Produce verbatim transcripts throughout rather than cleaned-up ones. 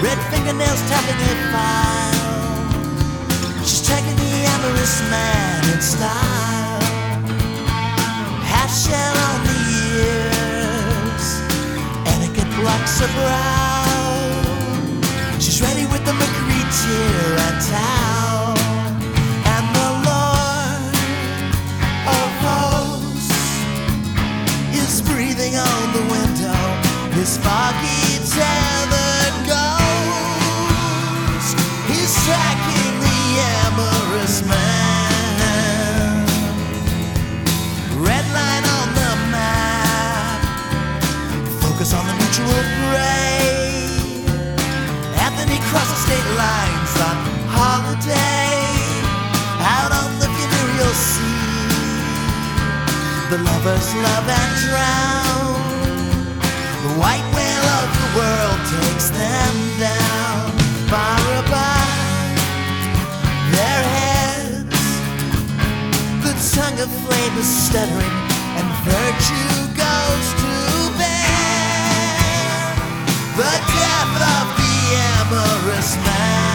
red fingernails tapping a file. She's taking the amorous man in style. Half shell on the ears, etiquette blocks her brow. She's ready with the mercury tear and towel. And the Lord of hosts is breathing on the window. His foggy tethered ghost, he's tracking the amorous man. Red line on the map, focus on the mutual prey. Anthony crosses state lines on holiday, out on the funereal sea. The lovers love and drown. The white whale of the world takes them down. Far above their heads, the tongue of flame is stuttering, and virtue goes to bed. The death of the amorous man.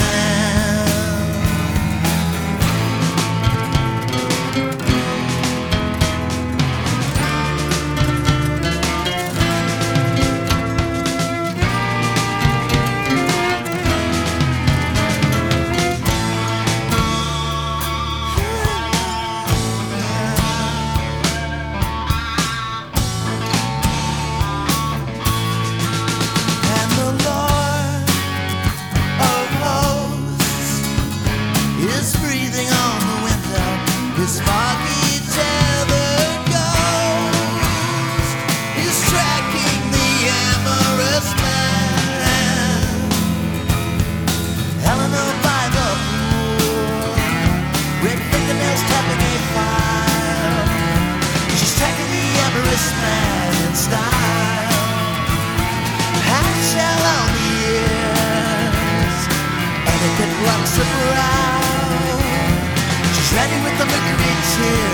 His foggy tethered ghost is tracking the amorous man. Helena by the pool, red fingernails tapping a file. She's tracking the amorous man in style. Half shell on the ears, etiquette blocks her brow. Ready with the mercury tear